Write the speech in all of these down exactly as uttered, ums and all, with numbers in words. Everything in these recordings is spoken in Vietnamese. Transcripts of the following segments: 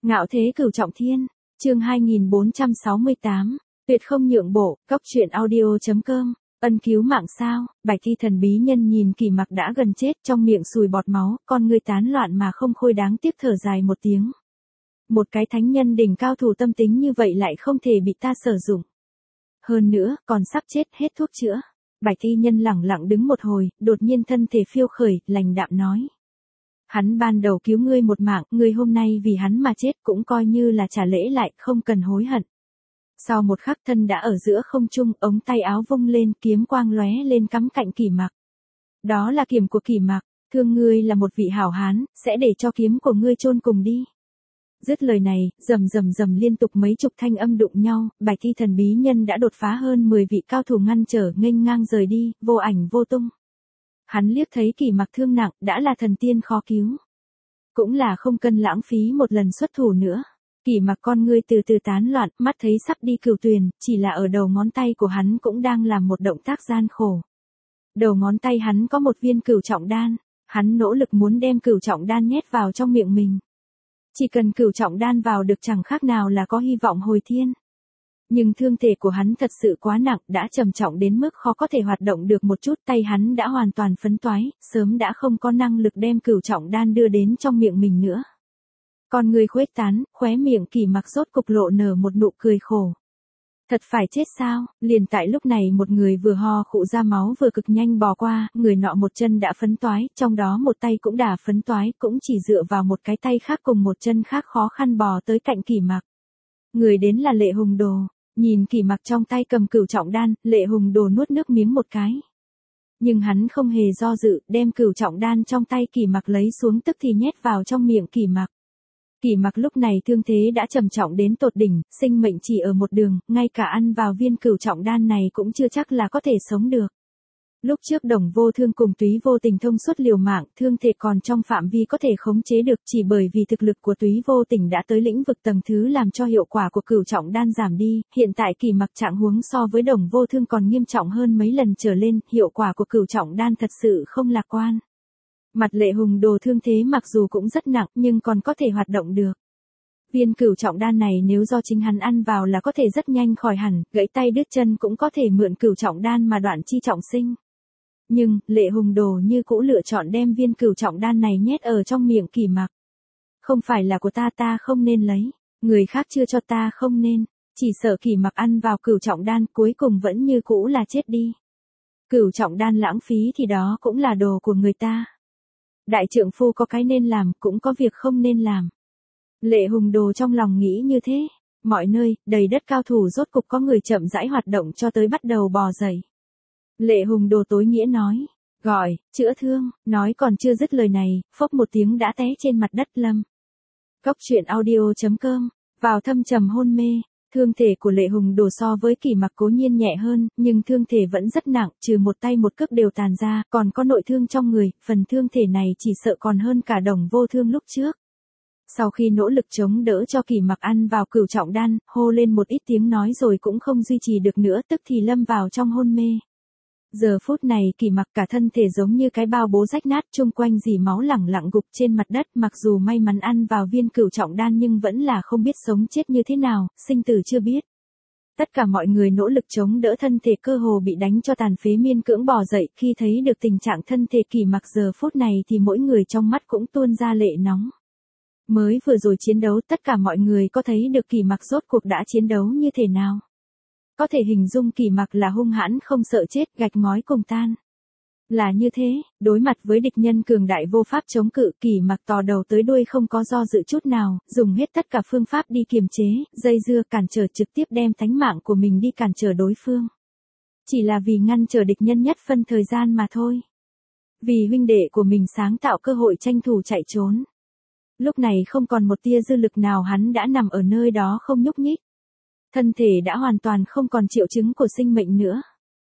Ngạo thế cửu trọng thiên, chương hai nghìn bốn trăm sáu mươi tám, tuyệt không nhượng bộ, cốc truyện audio chấm com, ân cứu mạng sao, Bạch Thi thần bí nhân nhìn Kỷ Mặc đã gần chết trong miệng sùi bọt máu, con người tán loạn mà không khôi đáng tiếc thở dài một tiếng. Một cái thánh nhân đỉnh cao thủ tâm tính như vậy lại không thể bị ta sử dụng. Hơn nữa, còn sắp chết hết thuốc chữa. Bạch Thi nhân lẳng lặng đứng một hồi, đột nhiên thân thể phiêu khởi, lành đạm nói. Hắn ban đầu cứu ngươi một mạng, ngươi hôm nay vì hắn mà chết cũng coi như là trả lễ lại, không cần hối hận. Sau một khắc thân đã ở giữa không trung, ống tay áo vung lên, kiếm quang lóe lên cắm cạnh Kỷ Mặc. Đó là kiếm của Kỷ Mặc, thương ngươi là một vị hảo hán, sẽ để cho kiếm của ngươi chôn cùng đi. Dứt lời này, rầm rầm rầm liên tục mấy chục thanh âm đụng nhau, Bạch Thi thần bí nhân đã đột phá hơn mười vị cao thủ ngăn trở, nghênh ngang rời đi, vô ảnh vô tung. Hắn liếc thấy Kỷ Mặc thương nặng, đã là thần tiên khó cứu. Cũng là không cần lãng phí một lần xuất thủ nữa. Kỷ Mặc con ngươi từ từ tán loạn, mắt thấy sắp đi cửu tuyền, chỉ là ở đầu ngón tay của hắn cũng đang làm một động tác gian khổ. Đầu ngón tay hắn có một viên cửu trọng đan, hắn nỗ lực muốn đem cửu trọng đan nhét vào trong miệng mình. Chỉ cần cửu trọng đan vào được chẳng khác nào là có hy vọng hồi thiên. Nhưng thương thể của hắn thật sự quá nặng, đã trầm trọng đến mức khó có thể hoạt động được một chút, tay hắn đã hoàn toàn phấn toái, sớm đã không có năng lực đem cửu trọng đan đưa đến trong miệng mình nữa. Con người khuếch tán, khóe miệng Kỷ Mặc rốt cục lộ nở một nụ cười khổ. Thật phải chết sao? Liền tại lúc này một người vừa ho khụ ra máu vừa cực nhanh bò qua, người nọ một chân đã phấn toái, trong đó một tay cũng đã phấn toái, cũng chỉ dựa vào một cái tay khác cùng một chân khác khó khăn bò tới cạnh Kỷ Mặc. Người đến là Lệ Hùng Đồ. Nhìn Kỷ Mặc trong tay cầm cửu trọng đan, Lệ Hùng Đồ nuốt nước miếng một cái. Nhưng hắn không hề do dự, đem cửu trọng đan trong tay Kỷ Mặc lấy xuống tức thì nhét vào trong miệng Kỷ Mặc. Kỷ Mặc lúc này thương thế đã trầm trọng đến tột đỉnh, sinh mệnh chỉ ở một đường, ngay cả ăn vào viên cửu trọng đan này cũng chưa chắc là có thể sống được. Lúc trước Đồng Vô Thương cùng Túy Vô Tình thông suốt liều mạng, thương thể còn trong phạm vi có thể khống chế được, chỉ bởi vì thực lực của Túy Vô Tình đã tới lĩnh vực tầng thứ làm cho hiệu quả của cửu trọng đan giảm đi, hiện tại Kỷ Mặc trạng huống so với Đồng Vô Thương còn nghiêm trọng hơn mấy lần trở lên, hiệu quả của cửu trọng đan thật sự không lạc quan. Mặt Lệ Hùng Đồ thương thế mặc dù cũng rất nặng nhưng còn có thể hoạt động được. Viên cửu trọng đan này nếu do chính hắn ăn vào là có thể rất nhanh khỏi hẳn, gãy tay đứt chân cũng có thể mượn cửu trọng đan mà đoạn chi trọng sinh. Nhưng, Lệ Hùng Đồ như cũ lựa chọn đem viên cửu trọng đan này nhét ở trong miệng Kỷ Mặc. Không phải là của ta ta không nên lấy, người khác chưa cho ta không nên, chỉ sợ Kỷ Mặc ăn vào cửu trọng đan cuối cùng vẫn như cũ là chết đi. Cửu trọng đan lãng phí thì đó cũng là đồ của người ta. Đại trượng phu có cái nên làm, cũng có việc không nên làm. Lệ Hùng Đồ trong lòng nghĩ như thế, mọi nơi, đầy đất cao thủ rốt cục có người chậm rãi hoạt động cho tới bắt đầu bò dậy. Lệ Hùng Đồ tối nghĩa nói, gọi, chữa thương, nói còn chưa dứt lời này, phốc một tiếng đã té trên mặt đất lâm. Cốc truyện audio chấm com, vào thâm trầm hôn mê, thương thể của Lệ Hùng Đồ so với Kỷ Mặc cố nhiên nhẹ hơn, nhưng thương thể vẫn rất nặng, trừ một tay một cước đều tàn ra, còn có nội thương trong người, phần thương thể này chỉ sợ còn hơn cả Đồng Vô Thương lúc trước. Sau khi nỗ lực chống đỡ cho Kỷ Mặc ăn vào cửu trọng đan, hô lên một ít tiếng nói rồi cũng không duy trì được nữa, tức thì lâm vào trong hôn mê. Giờ phút này Kỷ Mặc cả thân thể giống như cái bao bố rách nát, chung quanh dì máu lẳng lặng gục trên mặt đất, mặc dù may mắn ăn vào viên cửu trọng đan nhưng vẫn là không biết sống chết như thế nào, sinh tử chưa biết. Tất cả mọi người nỗ lực chống đỡ thân thể cơ hồ bị đánh cho tàn phế miên cưỡng bò dậy, khi thấy được tình trạng thân thể Kỷ Mặc giờ phút này thì mỗi người trong mắt cũng tuôn ra lệ nóng. Mới vừa rồi chiến đấu tất cả mọi người có thấy được Kỷ Mặc rốt cuộc đã chiến đấu như thế nào. Có thể hình dung Kỷ Mặc là hung hãn không sợ chết, gạch ngói cùng tan. Là như thế, đối mặt với địch nhân cường đại vô pháp chống cự, Kỷ Mặc tò đầu tới đuôi không có do dự chút nào, dùng hết tất cả phương pháp đi kiềm chế, dây dưa cản trở trực tiếp đem tánh mạng của mình đi cản trở đối phương. Chỉ là vì ngăn trở địch nhân nhất phân thời gian mà thôi. Vì huynh đệ của mình sáng tạo cơ hội tranh thủ chạy trốn. Lúc này không còn một tia dư lực nào, hắn đã nằm ở nơi đó không nhúc nhích. Thân thể đã hoàn toàn không còn triệu chứng của sinh mệnh nữa.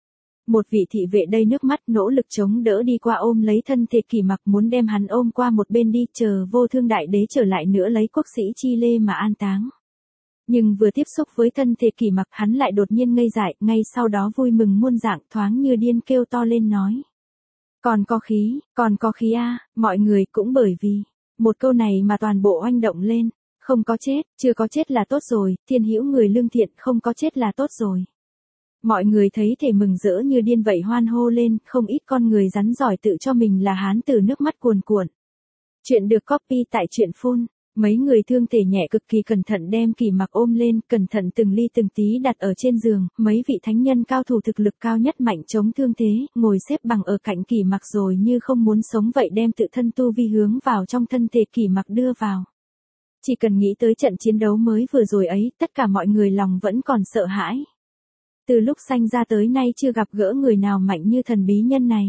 Một vị thị vệ đầy nước mắt nỗ lực chống đỡ đi qua ôm lấy thân thể Kỷ Mặc, muốn đem hắn ôm qua một bên đi, chờ Vô Thương đại đế trở lại nữa lấy quốc sĩ chi lê mà an táng. Nhưng vừa tiếp xúc với thân thể Kỷ Mặc hắn lại đột nhiên ngây dại, ngay sau đó vui mừng muôn dạng, thoáng như điên kêu to lên nói. Còn có khí, còn có khí a, mọi người cũng bởi vì một câu này mà toàn bộ oanh động lên. Không có chết, chưa có chết là tốt rồi, thiên hữu người lương thiện, không có chết là tốt rồi. Mọi người thấy thể mừng rỡ như điên vậy hoan hô lên, không ít con người rắn giỏi tự cho mình là hán tử nước mắt cuồn cuộn. Chuyện được copy tại truyện phun. Mấy người thương thể nhẹ cực kỳ cẩn thận đem Kỷ Mặc ôm lên, cẩn thận từng ly từng tí đặt ở trên giường, mấy vị thánh nhân cao thủ thực lực cao nhất mạnh chống thương thế, ngồi xếp bằng ở cạnh Kỷ Mặc rồi như không muốn sống vậy đem tự thân tu vi hướng vào trong thân thể Kỷ Mặc đưa vào. Chỉ cần nghĩ tới trận chiến đấu mới vừa rồi ấy, tất cả mọi người lòng vẫn còn sợ hãi. Từ lúc sanh ra tới nay chưa gặp gỡ người nào mạnh như thần bí nhân này.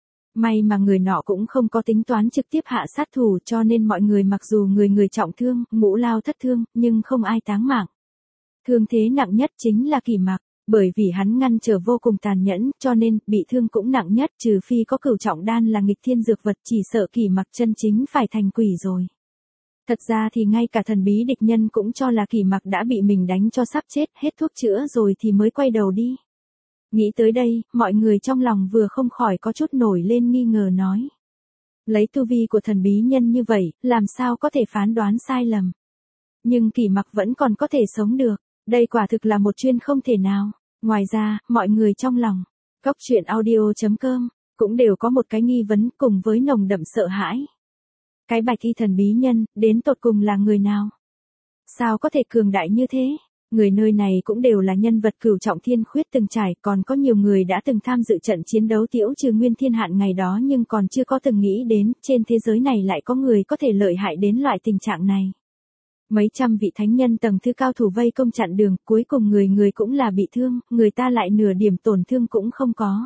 May mà người nọ cũng không có tính toán trực tiếp hạ sát thủ cho nên mọi người mặc dù người người trọng thương, ngũ lao thất thương, nhưng không ai táng mạng. Thương thế nặng nhất chính là Kỷ Mặc, bởi vì hắn ngăn trở vô cùng tàn nhẫn, cho nên, bị thương cũng nặng nhất trừ phi có cửu trọng đan là nghịch thiên dược vật chỉ sợ Kỷ Mặc chân chính phải thành quỷ rồi. Thật ra thì ngay cả thần bí địch nhân cũng cho là Kỷ Mặc đã bị mình đánh cho sắp chết, hết thuốc chữa rồi thì mới quay đầu đi. Nghĩ tới đây, mọi người trong lòng vừa không khỏi có chút nổi lên nghi ngờ nói. Lấy tu vi của thần bí nhân như vậy, làm sao có thể phán đoán sai lầm. Nhưng Kỷ Mặc vẫn còn có thể sống được, đây quả thực là một chuyện không thể nào. Ngoài ra, mọi người trong lòng, Cóc Truyện Audio chấm com, cũng đều có một cái nghi vấn cùng với nồng đậm sợ hãi. Cái bạch y thần bí nhân, đến tột cùng là người nào? Sao có thể cường đại như thế? Người nơi này cũng đều là nhân vật cửu trọng thiên khuyết từng trải, còn có nhiều người đã từng tham dự trận chiến đấu Tiễu Trừ Nguyên Thiên Hạn ngày đó nhưng còn chưa có từng nghĩ đến, trên thế giới này lại có người có thể lợi hại đến loại tình trạng này. Mấy trăm vị thánh nhân tầng thứ cao thủ vây công chặn đường, cuối cùng người người cũng là bị thương, người ta lại nửa điểm tổn thương cũng không có.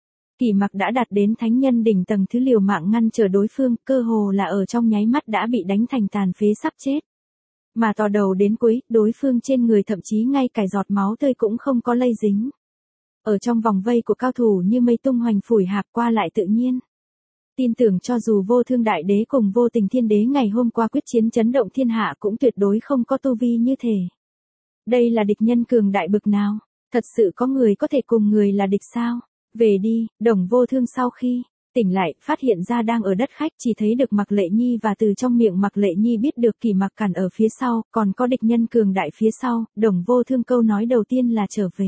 Kỷ Mặc đã đạt đến thánh nhân đỉnh tầng thứ liều mạng ngăn trở đối phương, cơ hồ là ở trong nháy mắt đã bị đánh thành tàn phế sắp chết. Mà tò đầu đến cuối, đối phương trên người thậm chí ngay cả giọt máu tươi cũng không có lây dính. Ở trong vòng vây của cao thủ như mây tung hoành phủi hạp qua lại tự nhiên. Tin tưởng cho dù Vô Thương Đại Đế cùng Vô Tình Thiên Đế ngày hôm qua quyết chiến chấn động thiên hạ cũng tuyệt đối không có tu vi như thể. Đây là địch nhân cường đại bực nào? Thật sự có người có thể cùng người là địch sao? Về đi, Đồng Vô Thương sau khi tỉnh lại, phát hiện ra đang ở đất khách chỉ thấy được Mạc Lệ Nhi và từ trong miệng Mạc Lệ Nhi biết được Kỷ Mặc cản ở phía sau, còn có địch nhân cường đại phía sau, Đồng Vô Thương câu nói đầu tiên là trở về.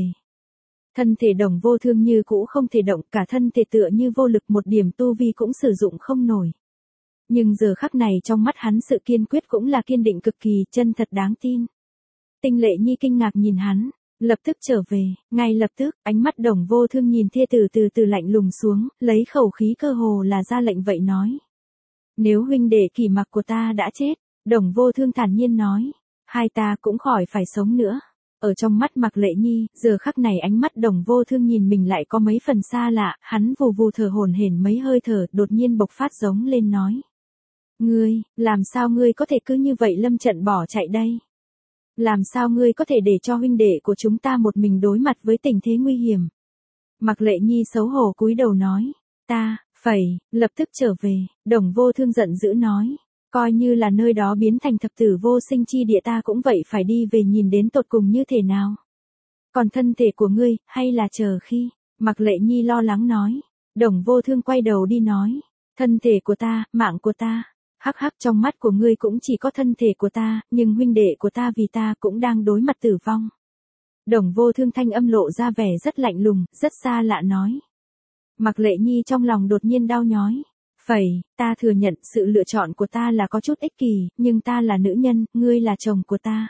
Thân thể Đồng Vô Thương như cũ không thể động, cả thân thể tựa như vô lực một điểm tu vi cũng sử dụng không nổi. Nhưng giờ khắc này trong mắt hắn sự kiên quyết cũng là kiên định cực kỳ, chân thật đáng tin. Tinh Lệ Nhi kinh ngạc nhìn hắn. Lập tức trở về, ngay lập tức, ánh mắt Đồng Vô Thương nhìn thê tử từ từ lạnh lùng xuống, lấy khẩu khí cơ hồ là ra lệnh vậy nói. Nếu huynh đệ Kỷ Mặc của ta đã chết, Đồng Vô Thương thản nhiên nói, hai ta cũng khỏi phải sống nữa. Ở trong mắt Mạc Lệ Nhi, giờ khắc này ánh mắt Đồng Vô Thương nhìn mình lại có mấy phần xa lạ, hắn vù vù thở hổn hển mấy hơi thở, đột nhiên bộc phát giống lên nói. Ngươi, làm sao ngươi có thể cứ như vậy lâm trận bỏ chạy đây? Làm sao ngươi có thể để cho huynh đệ của chúng ta một mình đối mặt với tình thế nguy hiểm? Mạc Lệ Nhi xấu hổ cúi đầu nói, ta, phải, lập tức trở về, Đồng Vô Thương giận dữ nói, coi như là nơi đó biến thành thập tử vô sinh chi địa ta cũng vậy phải đi về nhìn đến tột cùng như thế nào. Còn thân thể của ngươi, hay là chờ khi, Mạc Lệ Nhi lo lắng nói, Đồng Vô Thương quay đầu đi nói, thân thể của ta, mạng của ta. Hắc hắc trong mắt của ngươi cũng chỉ có thân thể của ta, nhưng huynh đệ của ta vì ta cũng đang đối mặt tử vong. Đồng Vô Thương thanh âm lộ ra vẻ rất lạnh lùng, rất xa lạ nói. Mạc Lệ Nhi trong lòng đột nhiên đau nhói. Phẩy, ta thừa nhận sự lựa chọn của ta là có chút ích kỷ, nhưng ta là nữ nhân, ngươi là chồng của ta.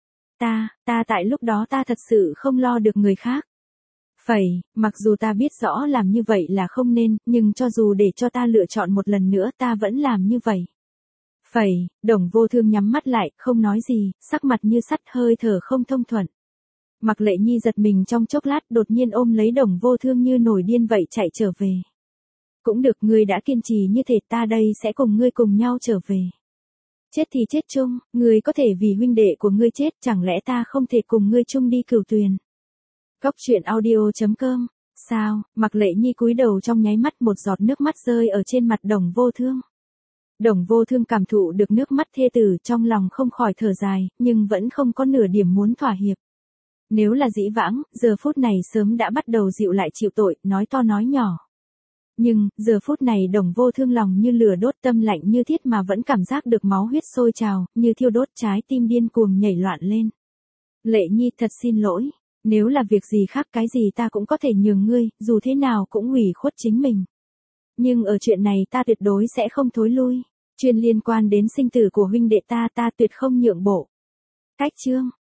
Ta, ta tại lúc đó ta thật sự không lo được người khác. Phẩy, mặc dù ta biết rõ làm như vậy là không nên, nhưng cho dù để cho ta lựa chọn một lần nữa ta vẫn làm như vậy. Phẩy, Đồng Vô Thương nhắm mắt lại, không nói gì, sắc mặt như sắt hơi thở không thông thuận. Mạc Lệ Nhi giật mình trong chốc lát đột nhiên ôm lấy Đồng Vô Thương như nổi điên vậy chạy trở về. Cũng được, ngươi đã kiên trì như thế, ta đây sẽ cùng ngươi cùng nhau trở về. Chết thì chết chung, ngươi có thể vì huynh đệ của ngươi chết, chẳng lẽ ta không thể cùng ngươi chung đi cửu tuyền. Cóc Truyện Audio chấm com. Sao? Mạc Lệ Nhi cúi đầu trong nháy mắt một giọt nước mắt rơi ở trên mặt Đồng Vô Thương. Đồng Vô Thương cảm thụ được nước mắt thê tử trong lòng không khỏi thở dài, nhưng vẫn không có nửa điểm muốn thỏa hiệp. Nếu là dĩ vãng, giờ phút này sớm đã bắt đầu dịu lại chịu tội, nói to nói nhỏ. Nhưng, giờ phút này Đồng Vô Thương lòng như lửa đốt, tâm lạnh như thiết mà vẫn cảm giác được máu huyết sôi trào, như thiêu đốt, trái tim điên cuồng nhảy loạn lên. Lệ Nhi, thật xin lỗi. Nếu là việc gì khác cái gì ta cũng có thể nhường ngươi, dù thế nào cũng ủy khuất chính mình. Nhưng ở chuyện này ta tuyệt đối sẽ không thối lui. Chuyện liên quan đến sinh tử của huynh đệ ta ta tuyệt không nhượng bộ. Cách chương.